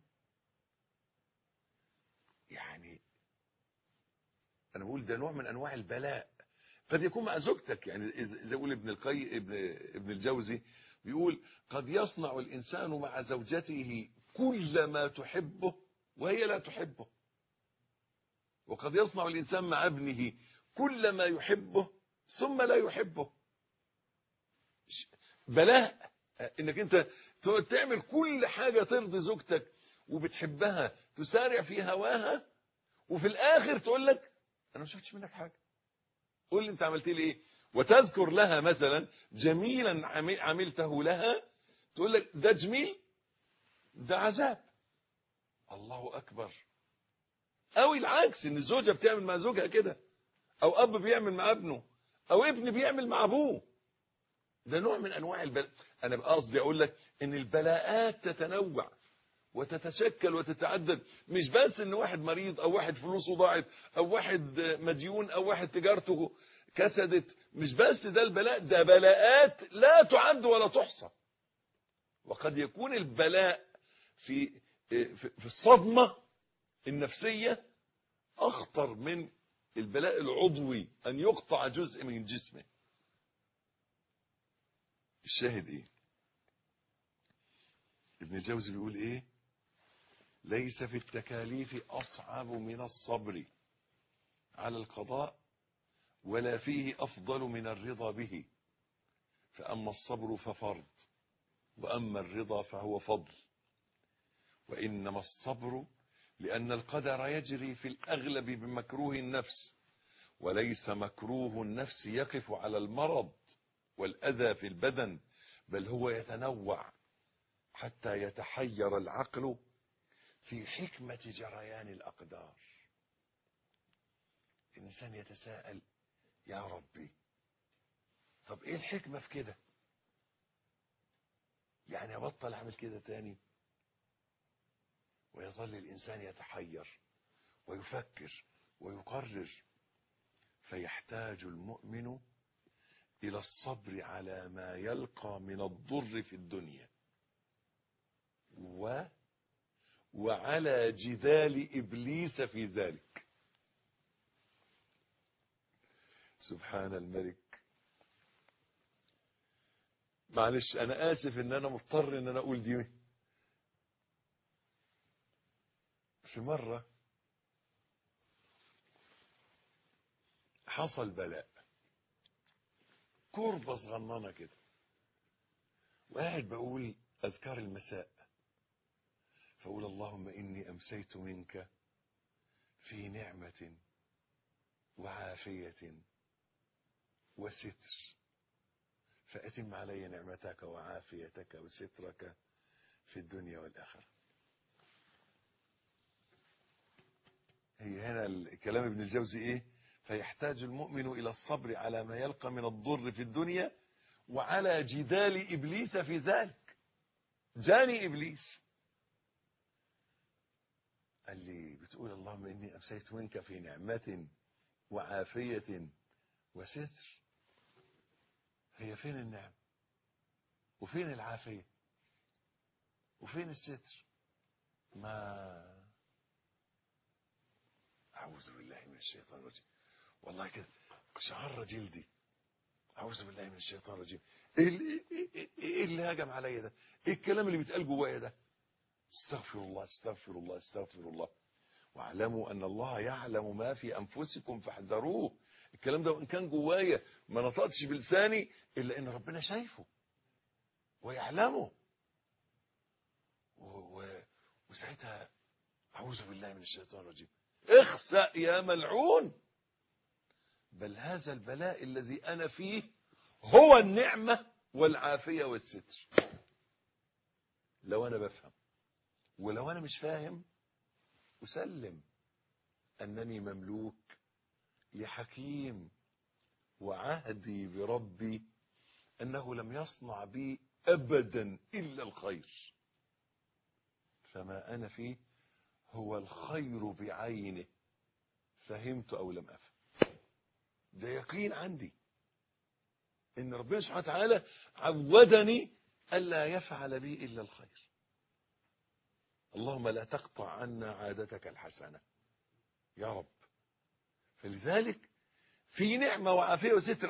يعني أنا بقول ده نوع من أنواع البلاء. قد يكون مع زوجتك، يعني زي يقول ابن الجوزي بيقول قد يصنع الإنسان مع زوجته كل ما تحبه وهي لا تحبه. وقد يصنع الإنسان مع ابنه كل ما يحبه ثم لا يحبه. بلاء انك انت تعمل كل حاجة ترضي زوجتك وبتحبها، تسارع في هواها، وفي الاخر تقول لك انا ما شفتش منك حاجة، قول لي انت عملت لي ايه. وتذكر لها مثلا جميلا عملته لها، تقول لك ده جميل، ده عذاب. الله اكبر. او العكس، ان الزوجة بتعمل مع زوجها كده، او اب بيعمل مع ابنه، او ابن بيعمل مع ابوه. ده نوع من انواع البلاء. انا قصدي اقول لك ان البلاءات تتنوع وتتشكل وتتعدد. مش بس ان واحد مريض، او واحد فلوسه ضاعت، او واحد مديون، او واحد تجارته كسدت. مش بس ده البلاء، ده بلاءات لا تعد ولا تحصى. وقد يكون البلاء في الصدمة النفسية اخطر من البلاء العضوي، ان يقطع جزء من جسمه. الشاهد ايه؟ ابن الجوزي بيقول ايه؟ ليس في التكاليف اصعب من الصبر على القضاء، ولا فيه افضل من الرضا به. فاما الصبر ففرض، واما الرضا فهو فضل. وانما الصبر لان القدر يجري في الاغلب بمكروه النفس، وليس مكروه النفس يقف على المرض والاذى في البدن، بل هو يتنوع حتى يتحير العقل في حكمة جريان الأقدار. الإنسان يتساءل يا ربي، طب إيه الحكمة في كده؟ يعني أبطل أعمل كده تاني؟ ويظل الإنسان يتحير ويفكر ويقرر. فيحتاج المؤمن إلى الصبر على ما يلقى من الضر في الدنيا، وعلى جدال إبليس في ذلك. سبحان الملك. معلش أنا آسف إن أنا مضطر إن أنا أقول دي. في مرة حصل بلاء، كربة صغننة كده، وقاعد بقول أذكار المساء، فأقول اللهم إني أمسيت منك في نعمة وعافية وستر، فأتم علي نعمتك وعافيتك وسترك في الدنيا والآخرة. هي هنا الكلام ابن الجوزي إيه؟ فيحتاج المؤمن إلى الصبر على ما يلقى من الضر في الدنيا، وعلى جدال إبليس في ذلك. جاني إبليس قال لي بتقول اللهم إني أمسيت منك في نعمة وعافية وستر، هي فين النعم وفين العافية وفين الستر؟ ما أعوذ بالله من الشيطان الرجيم. والله كده شعر جلدي. أعوذ بالله من الشيطان الرجيم. إيه اللي هجم عليا ده؟ إيه الكلام اللي بيتقال جوايا ده؟ استغفر الله استغفر الله استغفر الله. واعلموا أن الله يعلم ما في أنفسكم فاحذروه. الكلام ده وإن كان جوايا ما نطقتش بلساني، إلا إن ربنا شايفه ويعلمه. وساعتها أعوذ بالله من الشيطان الرجيم. اخسأ يا ملعون. بل هذا البلاء الذي أنا فيه هو النعمة والعافية والستر. لو أنا بفهم، ولو أنا مش فاهم أسلم أنني مملوك لحكيم، وعهدي بربي أنه لم يصنع بي أبدا إلا الخير، فما أنا فيه هو الخير بعينه، فهمت أو لم أفهم. ده يقين عندي إن ربنا سبحانه وتعالى عودني ألا يفعل بي إلا الخير. اللهم لا تقطع عنا عادتك الحسنة يا رب. فلذلك في نعمة وعافية وستر.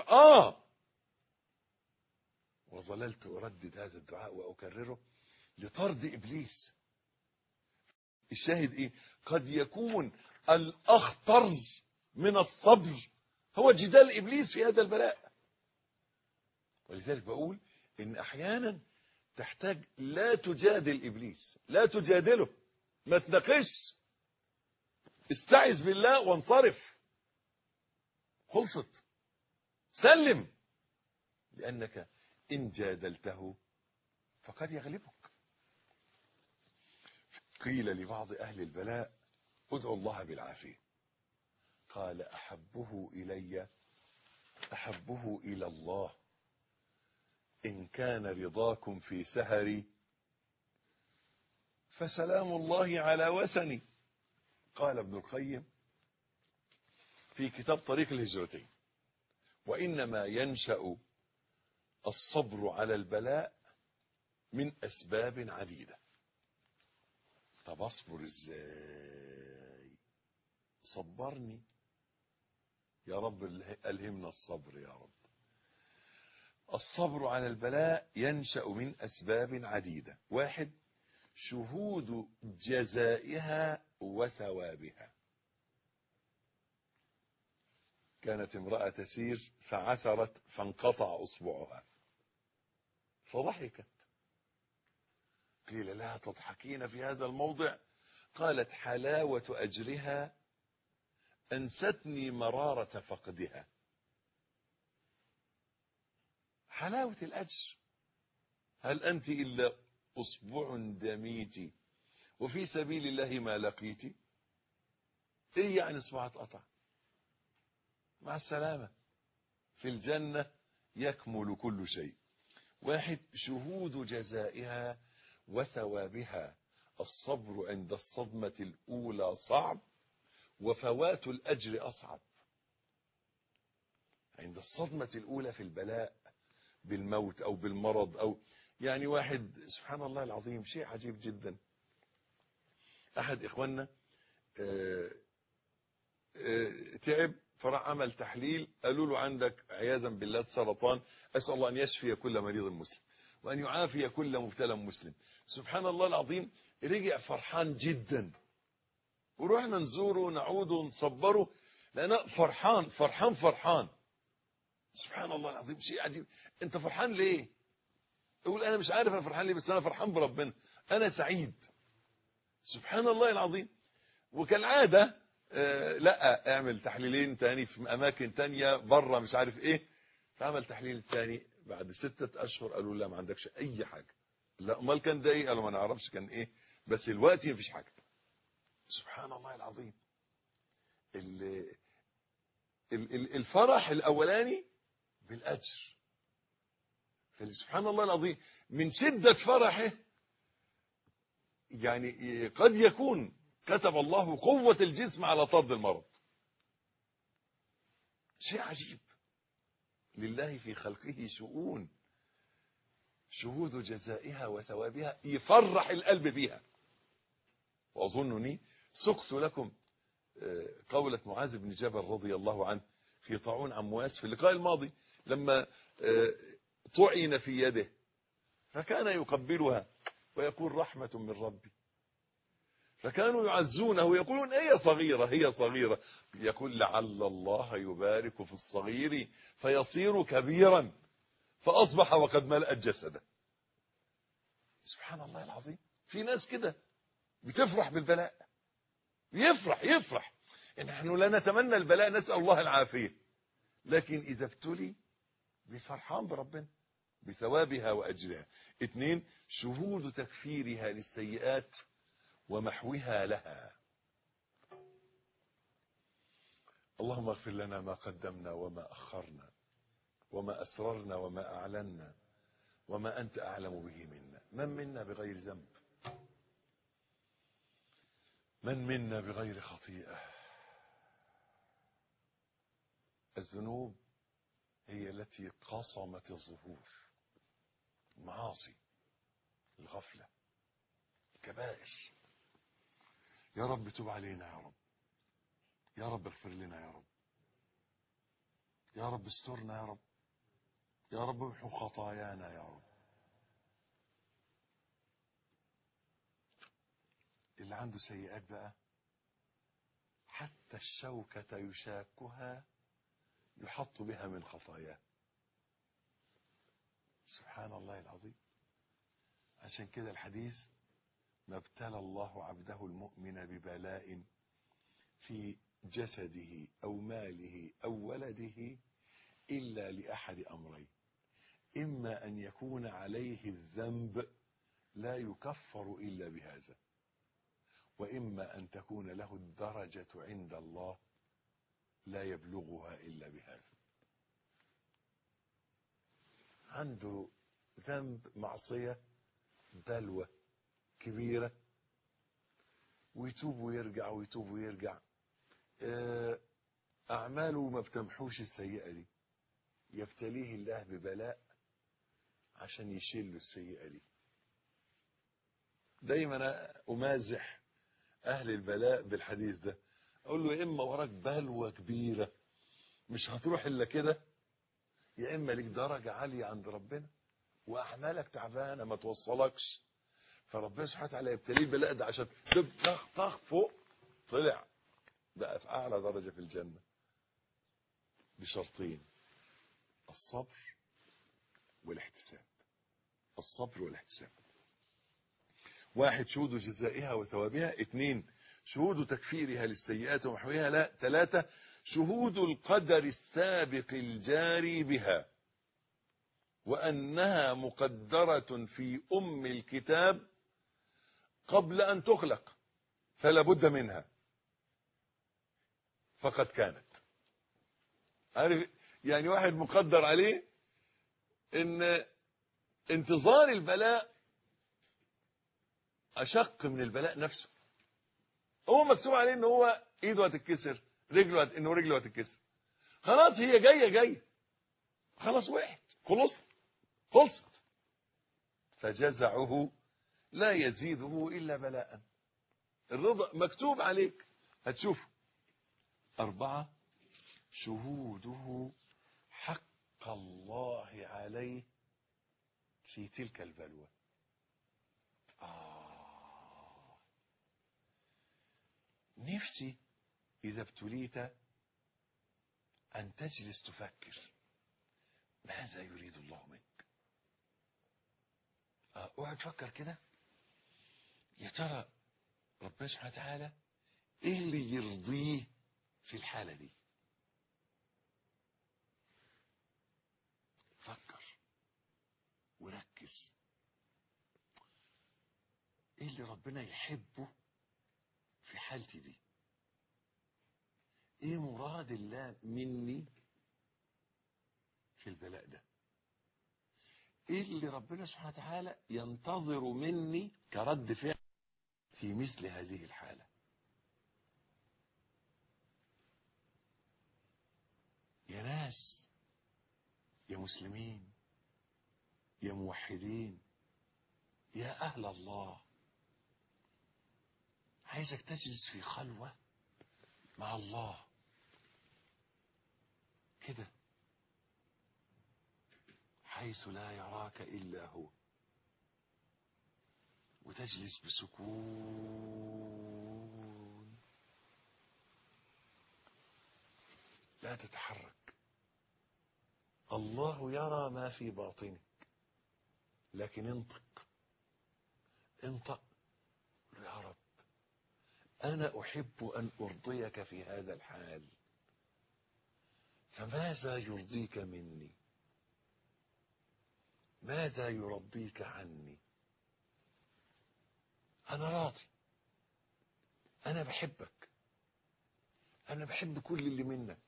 وظللت أردد هذا الدعاء وأكرره لطرد إبليس. الشاهد إيه؟ قد يكون الأخطر من الصبر هو جدال إبليس في هذا البلاء. ولذلك بقول إن أحيانا تحتاج لا تجادل إبليس، لا تجادله، ما تناقش، استعذ بالله وانصرف، خلصت، سلم، لأنك إن جادلته فقد يغلبك. قيل لبعض أهل البلاء ادعوا الله بالعافية، قال أحبه إلى الله إن كان رضاكم في سهري فسلام الله على وسني. قال ابن القيم في كتاب طريق الهجرتين: وإنما ينشأ الصبر على البلاء من أسباب عديدة. طب أصبر إزاي؟ صبرني يا رب، ألهمنا الصبر يا رب. الصبر على البلاء ينشأ من أسباب عديدة. 1: شهود جزائها وثوابها. كانت امرأة تسير فعثرت فانقطع أصبعها فضحكت، قيل لها تضحكين في هذا الموضع؟ قالت حلاوة أجرها أنستني مرارة فقدها. حلاوة الأجر، هل أنت إلا أصبع دميتي وفي سبيل الله ما لقيتي؟ إيه يعني أصبعها اتقطع؟ مع السلامة، في الجنة يكمل كل شيء. 1: شهود جزائها وثوابها. الصبر عند الصدمة الأولى صعب، وفوات الأجر أصعب. عند الصدمة الأولى في البلاء بالموت أو بالمرض، أو يعني واحد سبحان الله العظيم شيء عجيب جدا. أحد إخواننا تعب فراح عمل تحليل، قالوا له عندك عياذا بالله السرطان، أسأل الله أن يشفي كل مريض مسلم وأن يعافي كل مبتلى مسلم. سبحان الله العظيم رجع فرحان جدا، ورحنا نزوره ونعوده ونصبره لأنه فرحان فرحان فرحان. سبحان الله العظيم شيء عجيب. أنت فرحان ليه؟ يقول أنا مش عارف أنا فرحان ليه، بس أنا فرحان بربنا، أنا سعيد. سبحان الله العظيم. وكالعادة لا اعمل تحليلين تاني في أماكن تانية بره مش عارف إيه. فعمل تحليل تاني بعد 6 أشهر قالوا لا ما عندكش أي حاجة. لا امال كان ده إيه؟ قالوا ما نعرفش كان إيه، بس الوقت مفيش حاجة. سبحان الله العظيم. الفرح الأولاني بالأجر، سبحان الله العظيم من شدة فرحه يعني قد يكون كتب الله قوة الجسم على طرد المرض. شيء عجيب. لله في خلقه شؤون، شهود جزائها وثوابها يفرح القلب فيها. وأظنني سقت لكم قولة معاذ بن جبل رضي الله عنه في طاعون عمواس في اللقاء الماضي لما طعن في يده فكان يقبلها ويقول رحمة من ربي، فكانوا يعزونه ويقولون هي صغيرة هي صغيرة، يقول لعل الله يبارك في الصغير فيصير كبيرا فأصبح وقد ملأت جسده. سبحان الله العظيم. في ناس كده بتفرح بالبلاء، يفرح. نحن لا نتمنى البلاء، نسأل الله العافية، لكن إذا ابتلي بفرحان بربنا بثوابها وأجرها. 2: شهود تكفيرها للسيئات ومحوها لها. اللهم اغفر لنا ما قدمنا وما أخرنا وما أسررنا وما أعلنا وما أنت أعلم به منا. من منا بغير ذنب؟ من منا بغير خطيئة؟ الذنوب هي التي قصمت الظهور، المعاصي، الغفلة، الكبائر. يا رب تب علينا يا رب، يا رب اغفر لنا يا رب، يا رب استرنا يا رب، يا رب امحو خطايانا يا رب. اللي عنده سيئات بقى حتى الشوكة يشاكها يحط بها من خطاياه. سبحان الله العظيم. عشان كده الحديث: ما ابتلى الله عبده المؤمن ببلاء في جسده أو ماله أو ولده إلا لأحد أمرين: إما أن يكون عليه الذنب لا يكفر إلا بهذا، وإما أن تكون له الدرجة عند الله لا يبلغها إلا بهذا. عنده ذنب، معصية، بلوى كبيرة، ويتوب ويرجع ويتوب ويرجع، أعماله ما بتمحوش السيئة دي، يبتليه الله ببلاء عشان يشيل له السيئة دي. دايما أمازح أهل البلاء بالحديث ده، أقول له: يا إما وراك بلوى كبيرة مش هتروح إلا كده، يا إما لك درجة عالية عند ربنا وأعمالك تعبانة ما توصلكش، فربنا سبحانه وتعالى يبتليه البلاء ده عشان طخ فوق، طلع بقى في أعلى درجة في الجنة، بشرطين: الصبر والاحتساب. الصبر والاحتساب. 1: شهود جزائها وثوابها. 2: شهود تكفيرها للسيئات ومحوها. لا. 3: شهود القدر السابق الجاري بها، وأنها مقدرة في أم الكتاب قبل أن تخلق، فلا بد منها فقد كانت. عارف يعني واحد مقدر عليه ان انتظار البلاء اشق من البلاء نفسه. هو مكتوب عليه ان هو ايده هتتكسر، انه رجله هتتكسر، خلاص هي جايه خلاص، وقعت، خلصت، فجزعه لا يزيده الا بلاء. الرضا مكتوب عليك، هتشوفه. 4: شهوده حق الله عليه في تلك البلوى. نفسي إذا ابتليت أن تجلس تفكر ماذا يريد الله منك. اقعد تفكر كده، يا ترى ربنا سبحانه وتعالى ايه اللي يرضيه في الحالة دي. فكر وركز، ايه اللي ربنا يحبه في حالتي دي، ايه مراد الله مني في البلاء ده، ايه اللي ربنا سبحانه وتعالى ينتظر مني كرد فعل في مثل هذه الحالة. يا ناس، يا مسلمين، يا موحدين، يا أهل الله، عايزك تجلس في خلوة مع الله كده، حيث لا يراك إلا هو، وتجلس بسكون، لا تتحرك. الله يرى ما في باطنك، لكن انطق يا رب، أنا أحب أن أرضيك في هذا الحال، فماذا يرضيك مني؟ ماذا يرضيك عني؟ أنا راضي، أنا بحبك، أنا بحب كل اللي منك،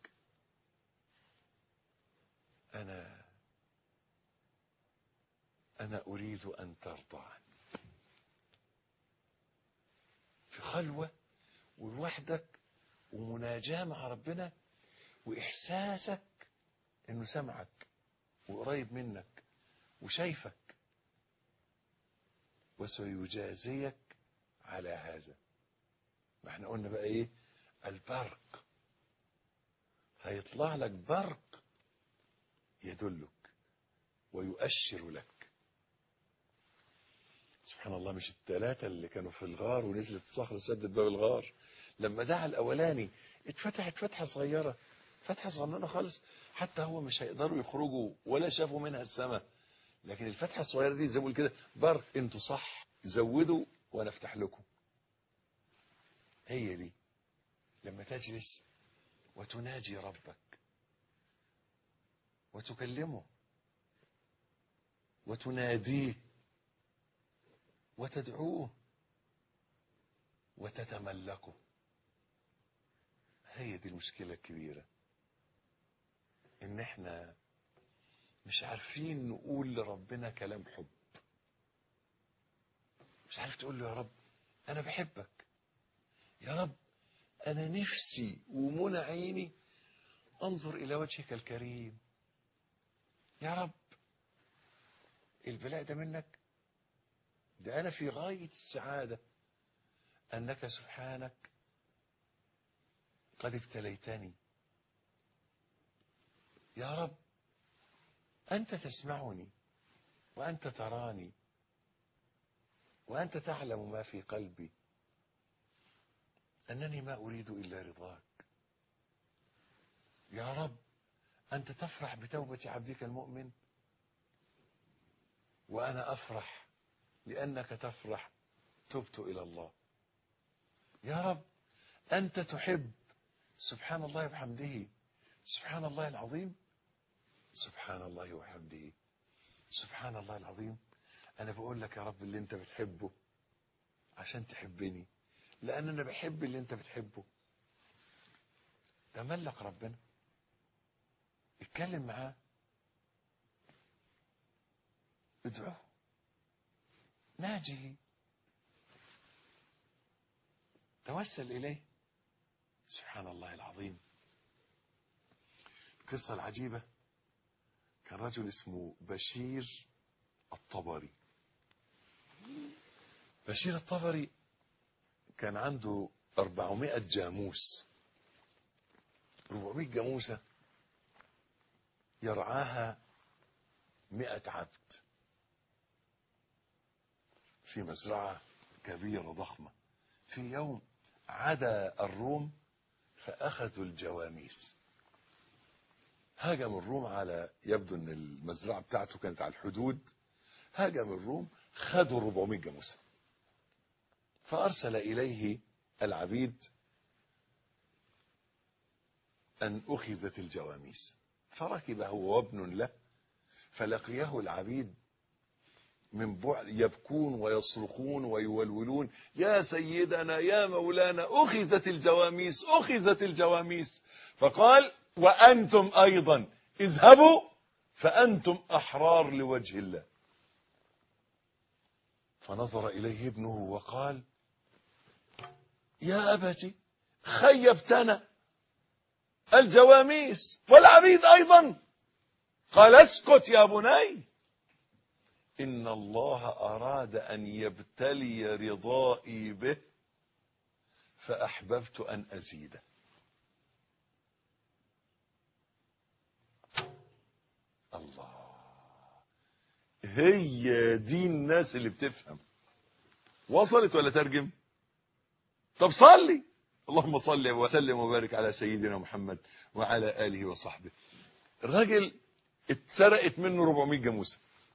أنا أريد أن ترضى عني. في خلوة ولوحدك ومناجاة مع ربنا، وإحساسك إنه سمعك وقريب منك وشايفك، وسيجازيك على هذا. ما احنا قلنا بقى ايه؟ البرق، هيطلع لك برق يدلك ويؤشر لك. سبحان الله، مش الثلاثة اللي كانوا في الغار ونزلت الصخرة سدت باب الغار لما دعا الأولاني اتفتحت فتحة صغيرة، فتحة صغيرة خالص، حتى هو مش هيقدروا يخرجوا ولا شافوا منها السماء. لكن الفتحة الصغيرة دي زي ما بقول كده برك، انتوا صح، زودوا وانا افتح لكم. هي دي لما تجلس وتناجي ربك وتكلمه وتناديه وتدعوه وتتملكه. هي دي المشكلة الكبيرة، ان احنا مش عارفين نقول لربنا كلام حب. مش عارف تقول له يا رب انا بحبك، يا رب انا نفسي ومنى عيني انظر الى وجهك الكريم، يا رب البلاء ده منك، ده انا في غاية السعادة انك سبحانك قد ابتليتني، يا رب أنت تسمعني وأنت تراني وأنت تعلم ما في قلبي، أنني ما أريد إلا رضاك، يا رب أنت تفرح بتوبة عبدك المؤمن وأنا أفرح لأنك تفرح تبت إلى الله، يا رب أنت تحب سبحان الله وبحمده، سبحان الله العظيم، سبحان الله وبحمده، سبحان الله العظيم. أنا بقول لك يا رب اللي أنت بتحبه عشان تحبني، لأن أنا بحب اللي أنت بتحبه. تملك ربنا، اتكلم معاه، ادعوه، ناجيه، توسل إليه. سبحان الله العظيم. القصة العجيبة، كان رجل اسمه بشير الطبري. بشير الطبري كان عنده 400 جاموس، 400 جاموسة يرعاها 100 عبد في مزرعة كبيرة ضخمة. في يوم عدا الروم فأخذوا الجواميس، هاجم الروم على، يبدو ان المزرعة بتاعته كانت على الحدود، هاجم الروم خدوا 400 جاموسة، فأرسل إليه العبيد أن أخذت الجواميس، فركب هو وابن له، فلقيه العبيد من بعد يبكون ويصرخون ويولولون: يا سيدنا يا مولانا أخذت الجواميس، أخذت الجواميس. فقال: وأنتم أيضا اذهبوا فأنتم أحرار لوجه الله. فنظر إليه ابنه وقال: يا أبتي خيبتنا، الجواميس والعبيد أيضا. قال: اسكت يا بني، إن الله أراد أن يبتلي رضائي به فأحببت أن أزيده. الله، هي دي الناس اللي بتفهم. وصلت ولا ترجم؟ طب صلي، اللهم صل وسلم وبارك على سيدنا محمد وعلى آله وصحبه. الراجل اتسرقت منه 400 جاموسة.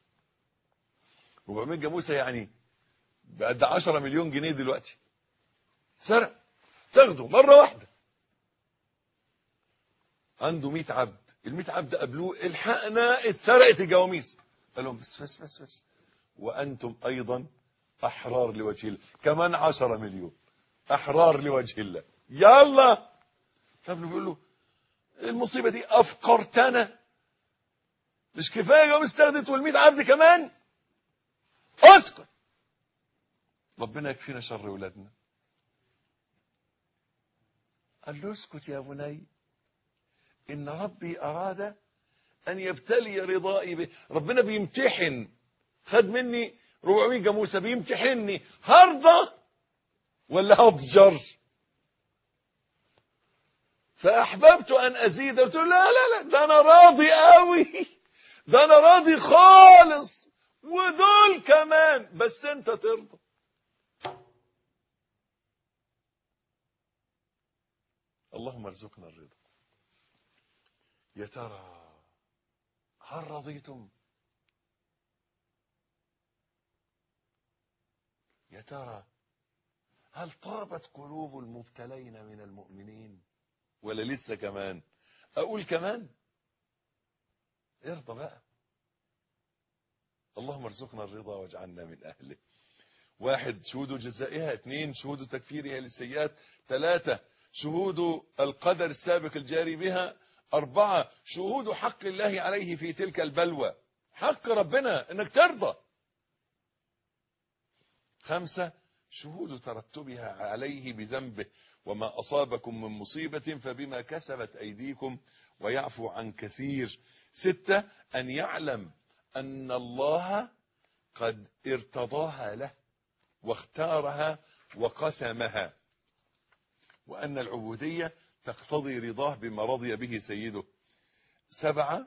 400 جاموسة يعني بقد 10 مليون جنيه دلوقتي. سرق، تاخده مرة واحدة. عنده 100 عبد، ال100 عبد قابلوه: الحقنا اتسرقت الجواميس. قال لهم: بس وأنتم أيضا أحرار لوجه الله، كمان 10 مليون أحرار لوجه الله، يلا. فابنه بيقول له: المصيبة دي أفقرتنا، مش كفاية جواميس تاخدت وال100 عبد كمان؟ اسكت، ربنا يكفينا شر ولادنا. قال له: اسكت يا بني، إن ربي أراد أن يبتلي رضائي به. ربنا بيمتحن، خد مني 400 جاموسة بيمتحني، هرضى ولا هضجر؟ فأحببت أن أزيد. قلت له: لا ده أنا راضي قوي، ده أنا راضي خالص، ودول كمان، بس أنت ترضى. اللهم ارزقنا الرضا. يا ترى هل رضيتم؟ يا ترى هل طابت قلوب المبتلين من المؤمنين ولا لسه كمان؟ اقول كمان ارضى بقى. اللهم ارزقنا الرضا واجعلنا من اهله. 1 شهود جزائها، 2 شهود تكفيرها للسيئات، 3 شهود القدر السابق الجاري بها، 4 شهود حق الله عليه في تلك البلوى، حق ربنا انك ترضى، 5 شهود ترتبها عليه بذنبه، وما أصابكم من مصيبة فبما كسبت أيديكم ويعفو عن كثير، 6 أن يعلم أن الله قد ارتضاها له واختارها وقسمها، وأن العبودية تقتضي رضاه بما رضي به سيده، 7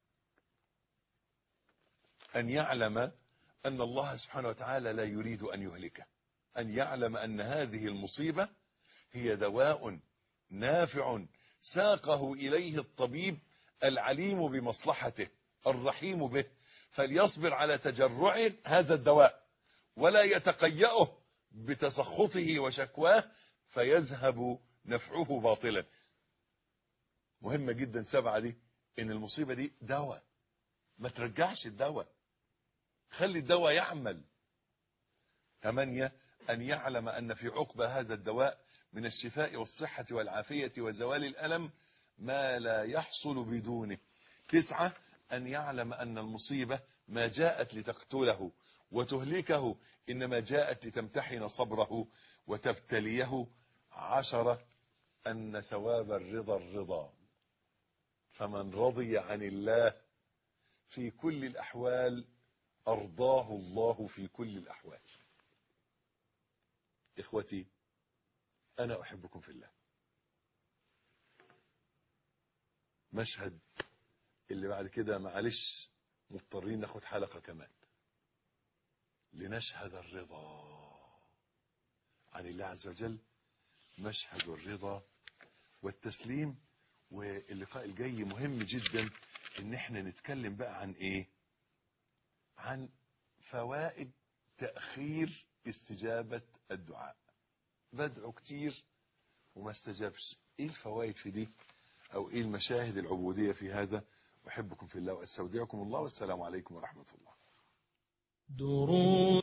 أن يعلم أن الله سبحانه وتعالى لا يريد أن يهلكه، أن يعلم أن هذه المصيبة هي دواء نافع ساقه إليه الطبيب العليم بمصلحته الرحيم به، فليصبر على تجرع هذا الدواء ولا يتقيأه بتسخطه وشكواه فيذهب نفعه باطلا. مهمة جدا 7 دي، إن المصيبة دي دواء، ما ترجعش الدواء، خلي الدواء يعمل. 8 أن يعلم أن في عقبى هذا الدواء من الشفاء والصحة والعافية وزوال الألم ما لا يحصل بدونه. 9 أن يعلم أن المصيبة ما جاءت لتقتله وتهلكه، إنما جاءت لتمتحن صبره وتبتليه. 10 أن ثواب الرضا، فمن رضي عن الله في كل الأحوال أرضاه الله في كل الأحوال. إخوتي أنا أحبكم في الله. مشهد اللي بعد كده معلش مضطرين ناخد حلقة كمان لنشهد الرضا عن الله عز وجل، مشهد الرضا والتسليم. واللقاء الجاي مهم جدا ان احنا نتكلم بقى عن ايه؟ عن فوائد تأخير استجابة الدعاء. بدعو كتير وما استجابش، ايه الفوائد في دي؟ او ايه المشاهد العبودية في هذا؟ احبكم في الله واستودعكم الله، والسلام عليكم ورحمة الله. دروس